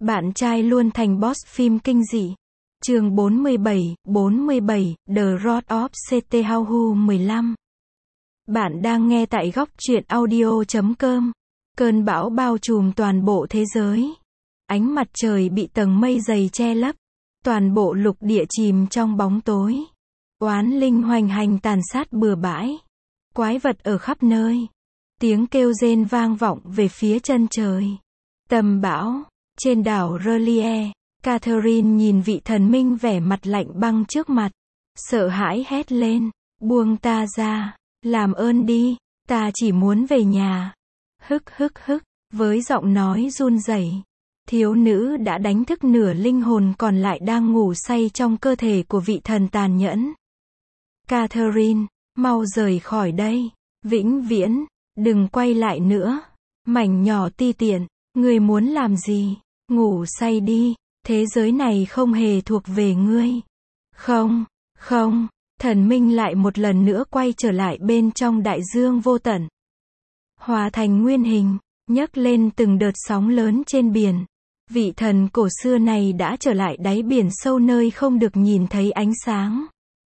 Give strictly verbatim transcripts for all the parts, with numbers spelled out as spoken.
Bạn trai luôn thành boss phim kinh dị. Chương bốn mươi bảy, bốn mươi bảy, The Road of Cthulhu mười lăm. Bạn đang nghe tại góc truyện audio chấm com. Cơn bão bao trùm toàn bộ thế giới. Ánh mặt trời bị tầng mây dày che lấp. Toàn bộ lục địa chìm trong bóng tối. Oán linh hoành hành tàn sát bừa bãi. Quái vật ở khắp nơi. Tiếng kêu rên vang vọng về phía chân trời. Tầm bão. Trên đảo R'lyeh, Catherine nhìn vị thần minh vẻ mặt lạnh băng trước mặt. Sợ hãi hét lên. Buông ta ra. Làm ơn đi. Ta chỉ muốn về nhà. Hức hức hức. Với giọng nói run rẩy, thiếu nữ đã đánh thức nửa linh hồn còn lại đang ngủ say trong cơ thể của vị thần tàn nhẫn. Catherine, mau rời khỏi đây. Vĩnh viễn. Đừng quay lại nữa. Mảnh nhỏ ti tiện. Ngươi muốn làm gì? Ngủ say đi. Thế giới này không hề thuộc về ngươi. Không, không. Thần minh lại một lần nữa quay trở lại bên trong đại dương vô tận. Hóa thành nguyên hình, nhấc lên từng đợt sóng lớn trên biển. Vị thần cổ xưa này đã trở lại đáy biển sâu nơi không được nhìn thấy ánh sáng.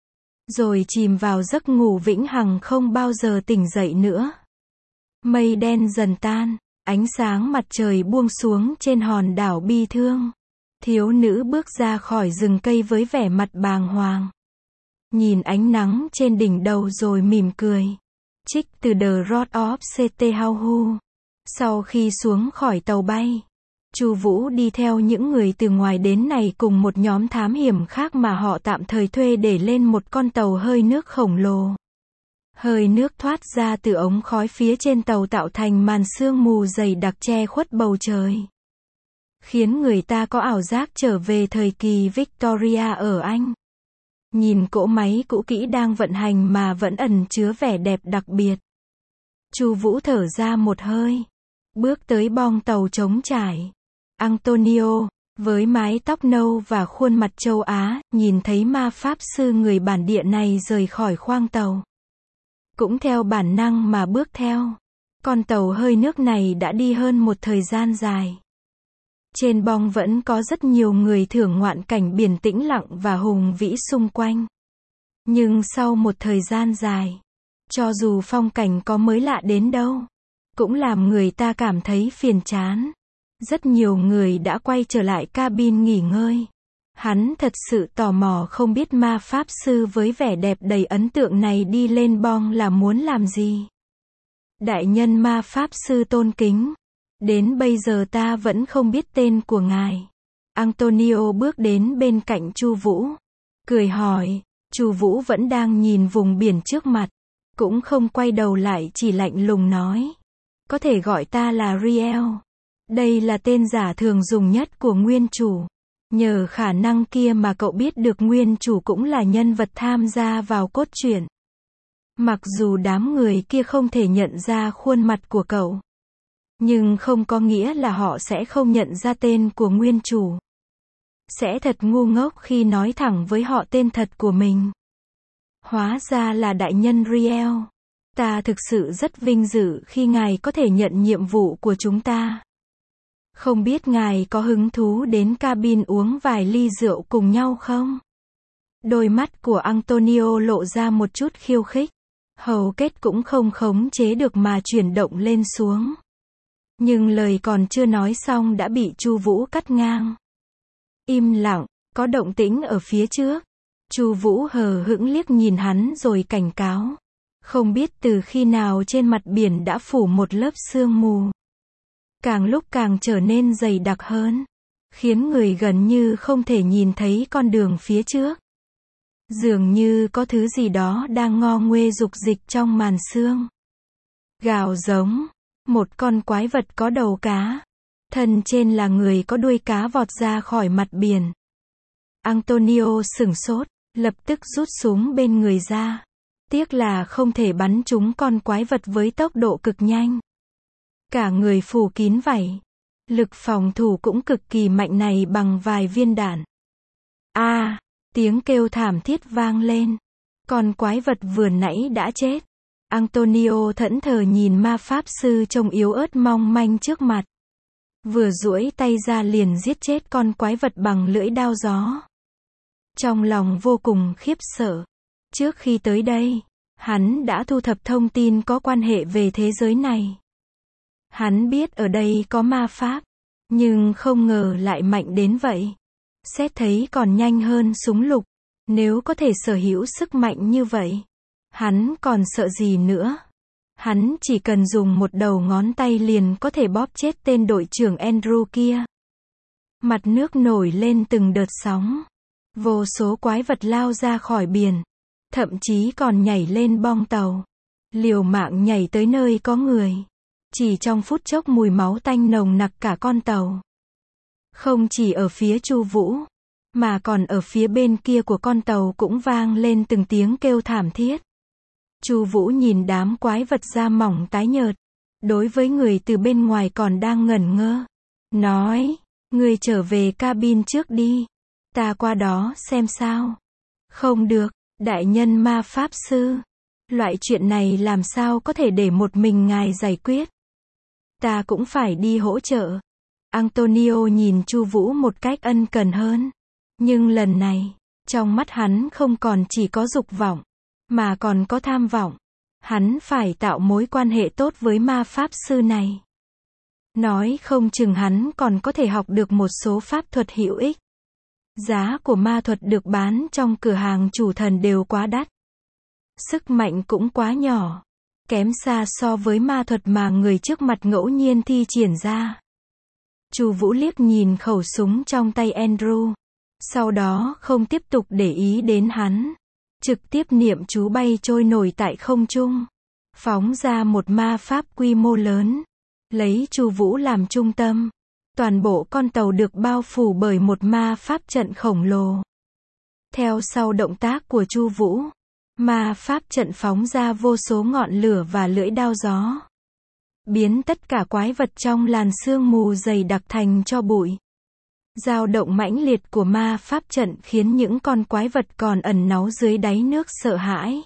Rồi chìm vào giấc ngủ vĩnh hằng không bao giờ tỉnh dậy nữa. Mây đen dần tan. Ánh sáng mặt trời buông xuống trên hòn đảo bi thương. Thiếu nữ bước ra khỏi rừng cây với vẻ mặt bàng hoàng. Nhìn ánh nắng trên đỉnh đầu rồi mỉm cười. Trích từ The Road of Cthulhu. Sau khi xuống khỏi tàu bay, Chu Vũ đi theo những người từ ngoài đến này cùng một nhóm thám hiểm khác mà họ tạm thời thuê để lên một con tàu hơi nước khổng lồ. Hơi nước thoát ra từ ống khói phía trên tàu tạo thành màn sương mù dày đặc che khuất bầu trời. Khiến người ta có ảo giác trở về thời kỳ Victoria ở Anh. Nhìn cỗ máy cũ kỹ đang vận hành mà vẫn ẩn chứa vẻ đẹp đặc biệt. Chu Vũ thở ra một hơi. Bước tới bong tàu trống trải. Antonio, với mái tóc nâu và khuôn mặt châu Á, nhìn thấy ma pháp sư người bản địa này rời khỏi khoang tàu. Cũng theo bản năng mà bước theo. Con tàu hơi nước này đã đi hơn một thời gian dài. Trên bong vẫn có rất nhiều người thưởng ngoạn cảnh biển tĩnh lặng và hùng vĩ xung quanh. Nhưng sau một thời gian dài, cho dù phong cảnh có mới lạ đến đâu, cũng làm người ta cảm thấy phiền chán. Rất nhiều người đã quay trở lại cabin nghỉ ngơi. Hắn thật sự tò mò không biết ma pháp sư với vẻ đẹp đầy ấn tượng này đi lên bong là muốn làm gì. Đại nhân ma pháp sư tôn kính. Đến bây giờ ta vẫn không biết tên của ngài. Antonio bước đến bên cạnh Chu Vũ. Cười hỏi. Chu Vũ vẫn đang nhìn vùng biển trước mặt. Cũng không quay đầu lại chỉ lạnh lùng nói. Có thể gọi ta là Riel. Đây là tên giả thường dùng nhất của nguyên chủ. Nhờ khả năng kia mà cậu biết được nguyên chủ cũng là nhân vật tham gia vào cốt truyện. Mặc dù đám người kia không thể nhận ra khuôn mặt của cậu. Nhưng không có nghĩa là họ sẽ không nhận ra tên của nguyên chủ. Sẽ thật ngu ngốc khi nói thẳng với họ tên thật của mình. Hóa ra là đại nhân Riel. Ta thực sự rất vinh dự khi ngài có thể nhận nhiệm vụ của chúng ta. Không biết ngài có hứng thú đến cabin uống vài ly rượu cùng nhau không? Đôi mắt của Antonio lộ ra một chút khiêu khích. Hầu kết cũng không khống chế được mà chuyển động lên xuống. Nhưng lời còn chưa nói xong đã bị Chu Vũ cắt ngang. Im lặng, có động tĩnh ở phía trước. Chu Vũ hờ hững liếc nhìn hắn rồi cảnh cáo. Không biết từ khi nào trên mặt biển đã phủ một lớp sương mù. Càng lúc càng trở nên dày đặc hơn. Khiến người gần như không thể nhìn thấy con đường phía trước. Dường như có thứ gì đó đang ngo nguê dục dịch trong màn sương. Gào giống. Một con quái vật có đầu cá. Thân trên là người có đuôi cá vọt ra khỏi mặt biển. Antonio sửng sốt, lập tức rút súng bên người ra. Tiếc là không thể bắn trúng con quái vật với tốc độ cực nhanh. Cả người phủ kín vảy. Lực phòng thủ cũng cực kỳ mạnh này bằng vài viên đạn. A, à, tiếng kêu thảm thiết vang lên. Con quái vật vừa nãy đã chết. Antonio thẫn thờ nhìn ma pháp sư trông yếu ớt mong manh trước mặt. vừa duỗi tay ra liền giết chết con quái vật bằng lưỡi đao gió. Trong lòng vô cùng khiếp sợ. Trước khi tới đây, hắn đã thu thập thông tin có quan hệ về thế giới này. Hắn biết ở đây có ma pháp, nhưng không ngờ lại mạnh đến vậy. Xét thấy còn nhanh hơn súng lục, nếu có thể sở hữu sức mạnh như vậy, hắn còn sợ gì nữa. Hắn chỉ cần dùng một đầu ngón tay liền có thể bóp chết tên đội trưởng Andrew kia. Mặt nước nổi lên từng đợt sóng. Vô số quái vật lao ra khỏi biển. Thậm chí còn nhảy lên bong tàu. Liều mạng nhảy tới nơi có người. Chỉ trong phút chốc mùi máu tanh nồng nặc cả con tàu. Không chỉ ở phía Chu Vũ, mà còn ở phía bên kia của con tàu cũng vang lên từng tiếng kêu thảm thiết. Chu Vũ nhìn đám quái vật da mỏng tái nhợt, đối với người từ bên ngoài còn đang ngẩn ngơ, nói, ngươi trở về cabin trước đi, ta qua đó xem sao. Không được, đại nhân ma pháp sư, loại chuyện này làm sao có thể để một mình ngài giải quyết. Ta cũng phải đi hỗ trợ. Antonio nhìn Chu Vũ một cách ân cần hơn, nhưng lần này, trong mắt hắn không còn chỉ có dục vọng, mà còn có tham vọng. Hắn phải tạo mối quan hệ tốt với ma pháp sư này. Nói không chừng hắn còn có thể học được một số pháp thuật hữu ích. Giá của ma thuật được bán trong cửa hàng chủ thần đều quá đắt. Sức mạnh cũng quá nhỏ. Kém xa so với ma thuật mà người trước mặt ngẫu nhiên thi triển ra. Chu Vũ liếc nhìn khẩu súng trong tay Andrew. Sau đó không tiếp tục để ý đến hắn. Trực tiếp niệm chú bay trôi nổi tại không trung. Phóng ra một ma pháp quy mô lớn. Lấy Chu Vũ làm trung tâm. Toàn bộ con tàu được bao phủ bởi một ma pháp trận khổng lồ. Theo sau động tác của Chu Vũ, ma pháp trận phóng ra vô số ngọn lửa và lưỡi đao gió. Biến tất cả quái vật trong làn sương mù dày đặc thành tro bụi. Dao động mãnh liệt của ma pháp trận khiến những con quái vật còn ẩn náu dưới đáy nước sợ hãi.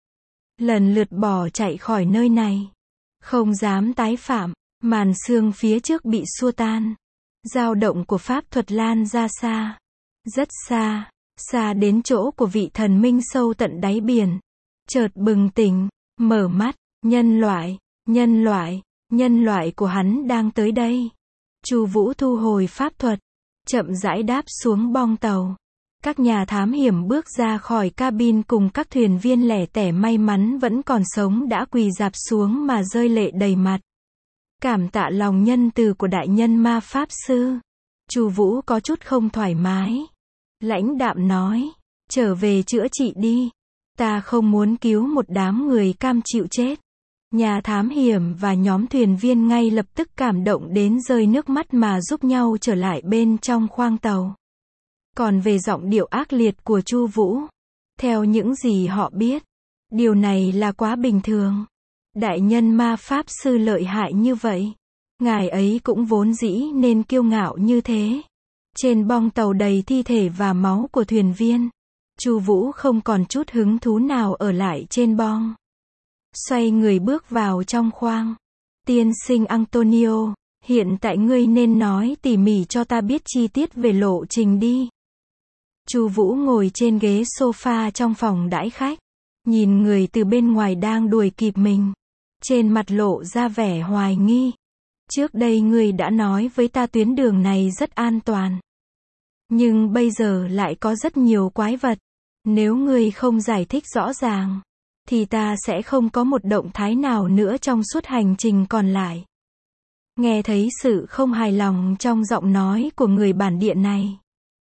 Lần lượt bỏ chạy khỏi nơi này. Không dám tái phạm, màn sương phía trước bị xua tan. Dao động của pháp thuật lan ra xa. Rất xa, xa đến chỗ của vị thần minh sâu tận đáy biển. Chợt bừng tỉnh, mở mắt, nhân loại, nhân loại, nhân loại của hắn đang tới đây. Chu Vũ thu hồi pháp thuật. Chậm rãi đáp xuống bong tàu. Các nhà thám hiểm bước ra khỏi cabin cùng các thuyền viên lẻ tẻ may mắn vẫn còn sống đã quỳ rạp xuống mà rơi lệ đầy mặt. Cảm tạ lòng nhân từ của đại nhân ma pháp sư. Chu Vũ có chút không thoải mái. Lãnh đạm nói, trở về chữa trị đi. Ta không muốn cứu một đám người cam chịu chết. Nhà thám hiểm và nhóm thuyền viên ngay lập tức cảm động đến rơi nước mắt mà giúp nhau trở lại bên trong khoang tàu. Còn về giọng điệu ác liệt của Chu Vũ, theo những gì họ biết, điều này là quá bình thường. Đại nhân ma pháp sư lợi hại như vậy, ngài ấy cũng vốn dĩ nên kiêu ngạo như thế. Trên bong tàu đầy thi thể và máu của thuyền viên, Chu Vũ không còn chút hứng thú nào ở lại trên bong. Xoay người bước vào trong khoang. Tiên sinh Antonio, hiện tại ngươi nên nói tỉ mỉ cho ta biết chi tiết về lộ trình đi. Chu Vũ ngồi trên ghế sofa trong phòng đãi khách, nhìn người từ bên ngoài đang đuổi kịp mình, trên mặt lộ ra vẻ hoài nghi. Trước đây ngươi đã nói với ta tuyến đường này rất an toàn, nhưng bây giờ lại có rất nhiều quái vật. Nếu ngươi không giải thích rõ ràng, thì ta sẽ không có một động thái nào nữa trong suốt hành trình còn lại. Nghe thấy sự không hài lòng trong giọng nói của người bản địa này,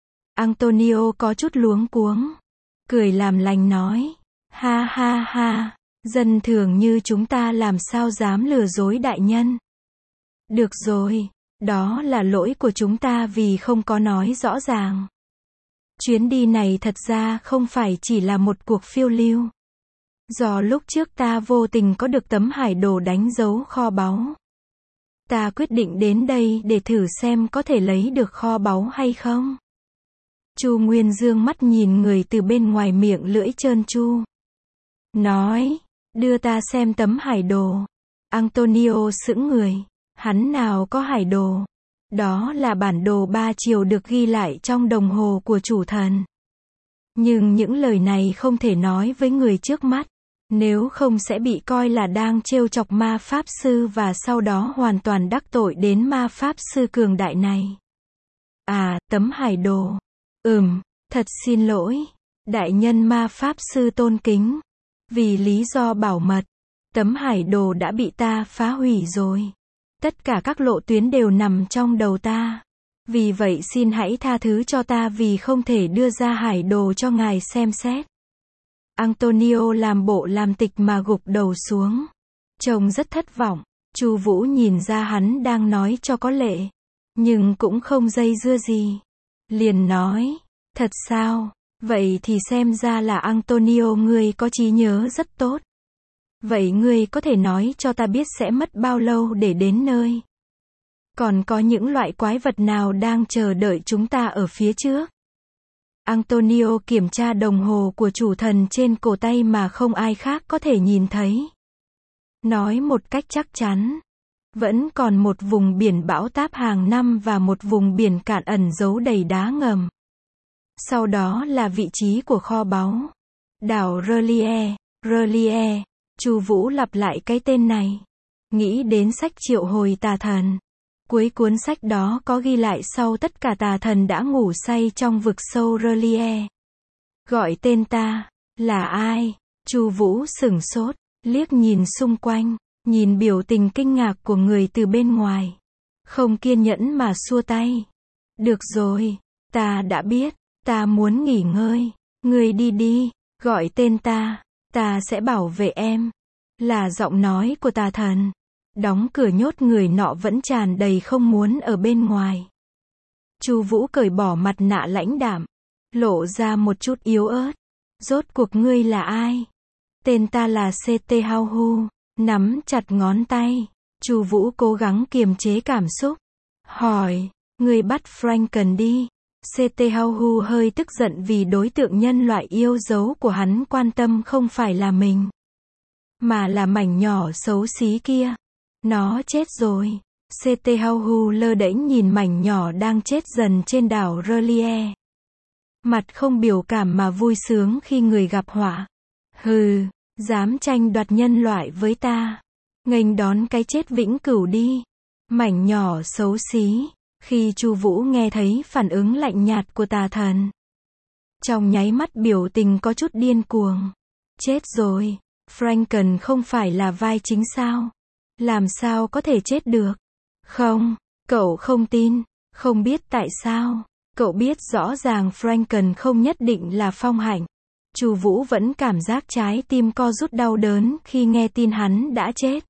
Antonio có chút luống cuống, cười làm lành nói, ha ha ha, dân thường như chúng ta làm sao dám lừa dối đại nhân. Được rồi, đó là lỗi của chúng ta vì không có nói rõ ràng. Chuyến đi này thật ra không phải chỉ là một cuộc phiêu lưu. Do lúc trước ta vô tình có được tấm hải đồ đánh dấu kho báu. Ta quyết định đến đây để thử xem có thể lấy được kho báu hay không. Chu Nguyên dương mắt nhìn người từ bên ngoài miệng lưỡi trơn tru. Nói, đưa ta xem tấm hải đồ. Antonio sững người. Hắn nào có hải đồ. Đó là bản đồ ba chiều được ghi lại trong đồng hồ của chủ thần. Nhưng những lời này không thể nói với người trước mắt, nếu không sẽ bị coi là đang trêu chọc ma pháp sư và sau đó hoàn toàn đắc tội đến ma pháp sư cường đại này. À, tấm hải đồ. Ừm, thật xin lỗi, đại nhân ma pháp sư tôn kính. Vì lý do bảo mật, tấm hải đồ đã bị ta phá hủy rồi. Tất cả các lộ tuyến đều nằm trong đầu ta. Vì vậy xin hãy tha thứ cho ta vì không thể đưa ra hải đồ cho ngài xem xét. Antonio làm bộ làm tịch mà gục đầu xuống. Trông rất thất vọng. Chu Vũ nhìn ra hắn đang nói cho có lệ, nhưng cũng không dây dưa gì. Liền nói, thật sao? Vậy thì xem ra là Antonio ngươi có trí nhớ rất tốt. Vậy ngươi có thể nói cho ta biết sẽ mất bao lâu để đến nơi? Còn có những loại quái vật nào đang chờ đợi chúng ta ở phía trước? Antonio kiểm tra đồng hồ của chủ thần trên cổ tay mà không ai khác có thể nhìn thấy. Nói một cách chắc chắn, vẫn còn một vùng biển bão táp hàng năm và một vùng biển cạn ẩn giấu đầy đá ngầm. Sau đó là vị trí của kho báu. Đảo R'lyeh, R'lyeh. Chu Vũ lặp lại cái tên này. Nghĩ đến sách triệu hồi tà thần. Cuối cuốn sách đó có ghi lại sau tất cả tà thần đã ngủ say trong vực sâu R'lyeh. Gọi tên ta, là ai? Chu Vũ sửng sốt, liếc nhìn xung quanh, nhìn biểu tình kinh ngạc của người từ bên ngoài. Không kiên nhẫn mà xua tay. Được rồi, ta đã biết, ta muốn nghỉ ngơi. Ngươi đi đi, gọi tên ta, ta sẽ bảo vệ em. Là giọng nói của tà thần. Đóng cửa nhốt người nọ vẫn tràn đầy không muốn ở bên ngoài. Chu Vũ cởi bỏ mặt nạ lãnh đạm, lộ ra một chút yếu ớt. Rốt cuộc ngươi là ai? Tên ta là xê tê Hao Hu. Nắm chặt ngón tay, Chu Vũ cố gắng kiềm chế cảm xúc. Hỏi, ngươi bắt Franken đi. xê tê Hao Hu hơi tức giận vì đối tượng nhân loại yêu dấu của hắn quan tâm không phải là mình, mà là mảnh nhỏ xấu xí kia. Nó chết rồi. xê tê Hao Hu lơ đễnh nhìn mảnh nhỏ đang chết dần trên đảo R'lyeh. Mặt không biểu cảm mà vui sướng khi người gặp họa. Hừ, dám tranh đoạt nhân loại với ta. Nghênh đón cái chết vĩnh cửu đi. Mảnh nhỏ xấu xí. Khi Chu Vũ nghe thấy phản ứng lạnh nhạt của tà thần, trong nháy mắt biểu tình có chút điên cuồng. Chết rồi. Franken không phải là vai chính sao? Làm sao có thể chết được? Không, cậu không tin. Không biết tại sao. Cậu biết rõ ràng Franken không nhất định là Phong Hạnh. Chu Vũ vẫn cảm giác trái tim co rút đau đớn khi nghe tin hắn đã chết.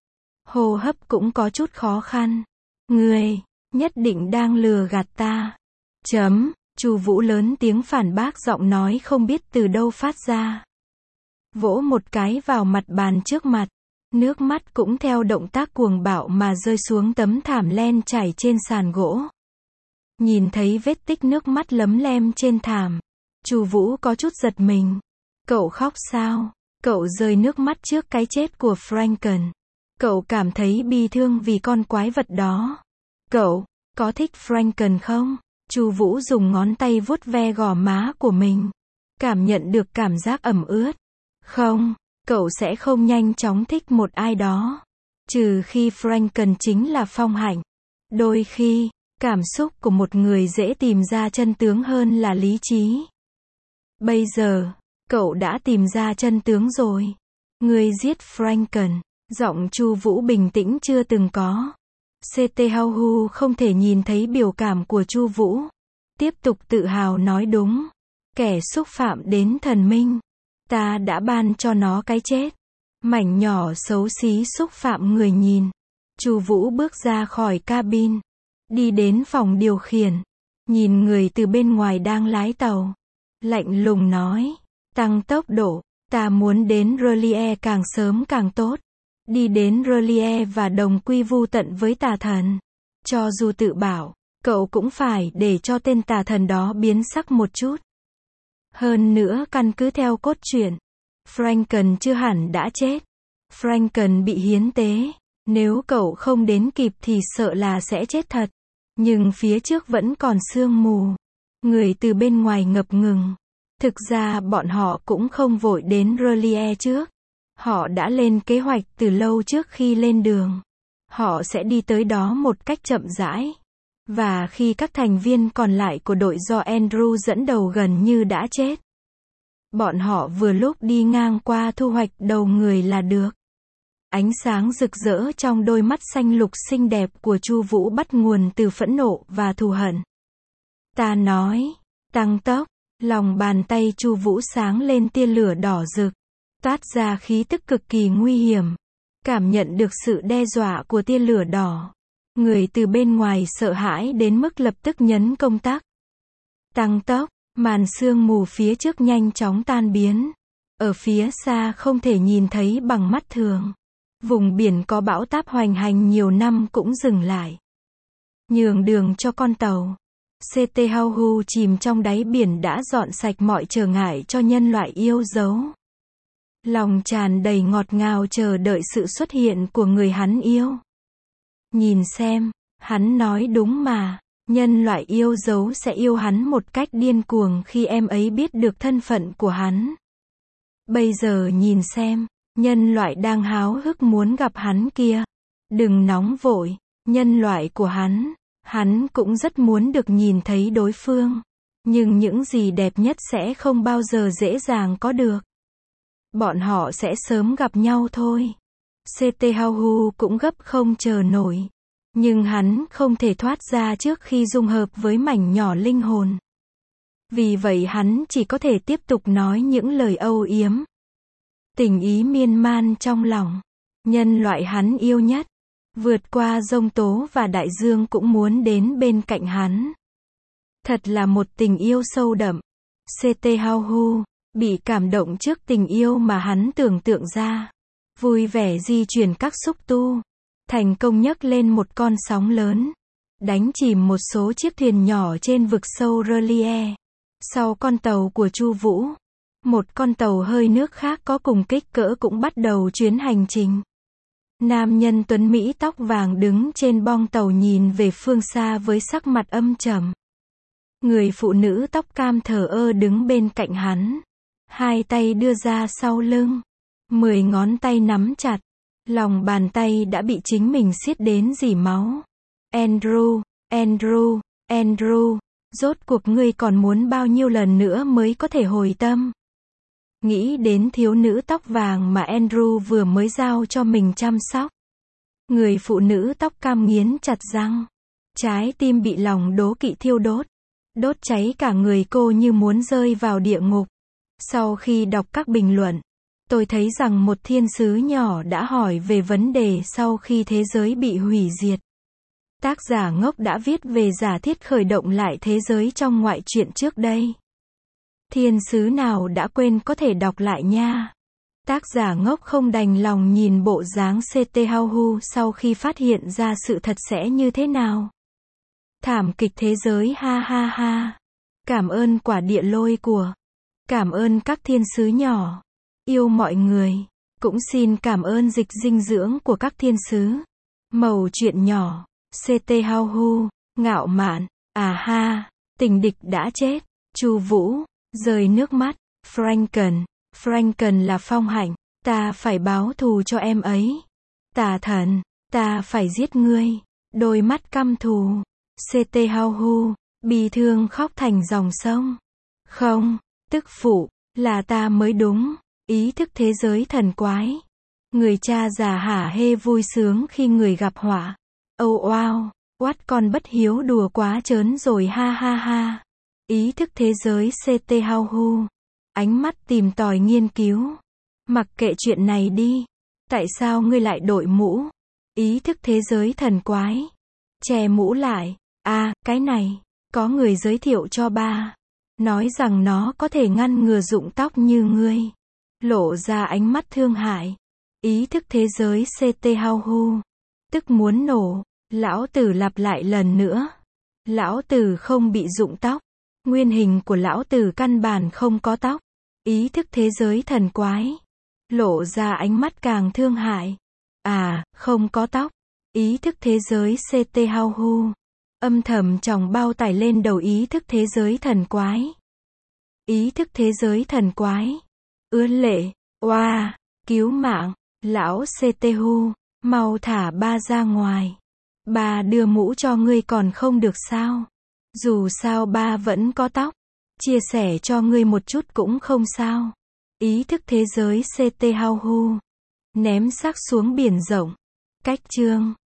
Hô hấp cũng có chút khó khăn. Ngươi nhất định đang lừa gạt ta. Chấm. Chu Vũ lớn tiếng phản bác, giọng nói không biết từ đâu phát ra. Vỗ một cái vào mặt bàn trước mặt. Nước mắt cũng theo động tác cuồng bạo mà rơi xuống tấm thảm len trải trên sàn gỗ. Nhìn thấy vết tích nước mắt lấm lem trên thảm, Chu Vũ có chút giật mình. Cậu khóc sao? Cậu rơi nước mắt trước cái chết của Franken. Cậu cảm thấy bi thương vì con quái vật đó. Cậu có thích Franken không? Chu Vũ dùng ngón tay vuốt ve gò má của mình, cảm nhận được cảm giác ẩm ướt. Không, cậu sẽ không nhanh chóng thích một ai đó, trừ khi Franken chính là Phong Hạnh. Đôi khi, cảm xúc của một người dễ tìm ra chân tướng hơn là lý trí. Bây giờ, cậu đã tìm ra chân tướng rồi. Ngươi giết Franken. Giọng Chu Vũ bình tĩnh chưa từng có. xê tê Hao Hu không thể nhìn thấy biểu cảm của Chu Vũ. Tiếp tục tự hào nói đúng. Kẻ xúc phạm đến thần minh. Ta đã ban cho nó cái chết. Mảnh nhỏ xấu xí xúc phạm người nhìn. Chu Vũ bước ra khỏi cabin. Đi đến phòng điều khiển. Nhìn người từ bên ngoài đang lái tàu. Lạnh lùng nói. Tăng tốc độ. Ta muốn đến R'lyeh càng sớm càng tốt. Đi đến R'lyeh và đồng quy vu tận với tà thần. Cho dù tự bảo, cậu cũng phải để cho tên tà thần đó biến sắc một chút. Hơn nữa căn cứ theo cốt truyện, Franken chưa hẳn đã chết. Franken bị hiến tế. Nếu cậu không đến kịp thì sợ là sẽ chết thật. Nhưng phía trước vẫn còn sương mù. Người từ bên ngoài ngập ngừng. Thực ra bọn họ cũng không vội đến R'lyeh trước. Họ đã lên kế hoạch từ lâu trước khi lên đường. Họ sẽ đi tới đó một cách chậm rãi. Và khi các thành viên còn lại của đội do Andrew dẫn đầu gần như đã chết, bọn họ vừa lúc đi ngang qua thu hoạch đầu người là được. Ánh sáng rực rỡ trong đôi mắt xanh lục xinh đẹp của Chu Vũ bắt nguồn từ phẫn nộ và thù hận. Ta nói, tăng tốc, lòng bàn tay Chu Vũ sáng lên tia lửa đỏ rực, toát ra khí tức cực kỳ nguy hiểm. Cảm nhận được sự đe dọa của tia lửa đỏ, người từ bên ngoài sợ hãi đến mức lập tức nhấn công tắc. Tăng tốc, màn sương mù phía trước nhanh chóng tan biến. Ở phía xa không thể nhìn thấy bằng mắt thường. Vùng biển có bão táp hoành hành nhiều năm cũng dừng lại. Nhường đường cho con tàu. xê tê Hauhu chìm trong đáy biển đã dọn sạch mọi trở ngại cho nhân loại yêu dấu. Lòng tràn đầy ngọt ngào chờ đợi sự xuất hiện của người hắn yêu. Nhìn xem, hắn nói đúng mà, nhân loại yêu dấu sẽ yêu hắn một cách điên cuồng khi em ấy biết được thân phận của hắn. Bây giờ nhìn xem, nhân loại đang háo hức muốn gặp hắn kia. Đừng nóng vội, nhân loại của hắn, hắn cũng rất muốn được nhìn thấy đối phương. Nhưng những gì đẹp nhất sẽ không bao giờ dễ dàng có được. Bọn họ sẽ sớm gặp nhau thôi. xê tê Hauhu cũng gấp không chờ nổi. Nhưng hắn không thể thoát ra trước khi dung hợp với mảnh nhỏ linh hồn. Vì vậy hắn chỉ có thể tiếp tục nói những lời âu yếm. Tình ý miên man trong lòng. Nhân loại hắn yêu nhất. Vượt qua giông tố và đại dương cũng muốn đến bên cạnh hắn. Thật là một tình yêu sâu đậm. xê tê Hauhu bị cảm động trước tình yêu mà hắn tưởng tượng ra. Vui vẻ di chuyển các xúc tu. Thành công nhấc lên một con sóng lớn. Đánh chìm một số chiếc thuyền nhỏ trên vực sâu R'lyeh. Sau con tàu của Chu Vũ, một con tàu hơi nước khác có cùng kích cỡ cũng bắt đầu chuyến hành trình. Nam nhân tuấn Mỹ tóc vàng đứng trên bong tàu nhìn về phương xa với sắc mặt âm trầm. Người phụ nữ tóc cam thờ ơ đứng bên cạnh hắn. Hai tay đưa ra sau lưng. Mười ngón tay nắm chặt. Lòng bàn tay đã bị chính mình siết đến rỉ máu. Andrew, Andrew, Andrew, rốt cuộc ngươi còn muốn bao nhiêu lần nữa mới có thể hồi tâm? Nghĩ đến thiếu nữ tóc vàng mà Andrew vừa mới giao cho mình chăm sóc. Người phụ nữ tóc cam nghiến chặt răng. Trái tim bị lòng đố kỵ thiêu đốt. Đốt cháy cả người cô như muốn rơi vào địa ngục. Sau khi đọc các bình luận, tôi thấy rằng một thiên sứ nhỏ đã hỏi về vấn đề sau khi thế giới bị hủy diệt. Tác giả ngốc đã viết về giả thiết khởi động lại thế giới trong ngoại truyện trước đây. Thiên sứ nào đã quên có thể đọc lại nha. Tác giả ngốc không đành lòng nhìn bộ dáng xê tê Hauhu sau khi phát hiện ra sự thật sẽ như thế nào. Thảm kịch thế giới ha ha ha. Cảm ơn quả địa lôi của. Cảm ơn các thiên sứ nhỏ. Yêu mọi người. Cũng xin cảm ơn dịch dinh dưỡng của các thiên sứ. Mẩu chuyện nhỏ. xê tê Hauhu, ngạo mạn, à ha, tình địch đã chết. Chu Vũ, rơi nước mắt. Franken, Franken là phong hạnh. Ta phải báo thù cho em ấy. Tà thần, ta phải giết ngươi. Đôi mắt căm thù. xê tê Hauhu, bi thương khóc thành dòng sông. Không, tức phụ, là ta mới đúng. Ý thức thế giới thần quái. Người cha già hả hê vui sướng khi người gặp họa. Âu oao, oát con bất hiếu đùa quá trớn rồi ha ha ha. Ý thức thế giới xê tê Hauhu. Ánh mắt tìm tòi nghiên cứu. Mặc kệ chuyện này đi. Tại sao ngươi lại đội mũ? Ý thức thế giới thần quái. Che mũ lại. À, cái này. Có người giới thiệu cho ba. Nói rằng nó có thể ngăn ngừa rụng tóc như ngươi. Lộ ra ánh mắt thương hại. Ý thức thế giới xê tê Hauhu. Tức muốn nổ. Lão tử lặp lại lần nữa. Lão tử không bị rụng tóc. Nguyên hình của lão tử căn bản không có tóc. Ý thức thế giới thần quái. Lộ ra ánh mắt càng thương hại. À, không có tóc. Ý thức thế giới xê tê Hauhu. Âm thầm tròng bao tải lên đầu ý thức thế giới thần quái. Ý thức thế giới thần quái. Ươn lệ, oa, cứu mạng, lão xê tê hu, mau thả ba ra ngoài. Ba đưa mũ cho ngươi còn không được sao? Dù sao ba vẫn có tóc. Chia sẻ cho ngươi một chút cũng không sao. Ý thức thế giới xê tê hao hu. Ném xác xuống biển rộng. Cách chương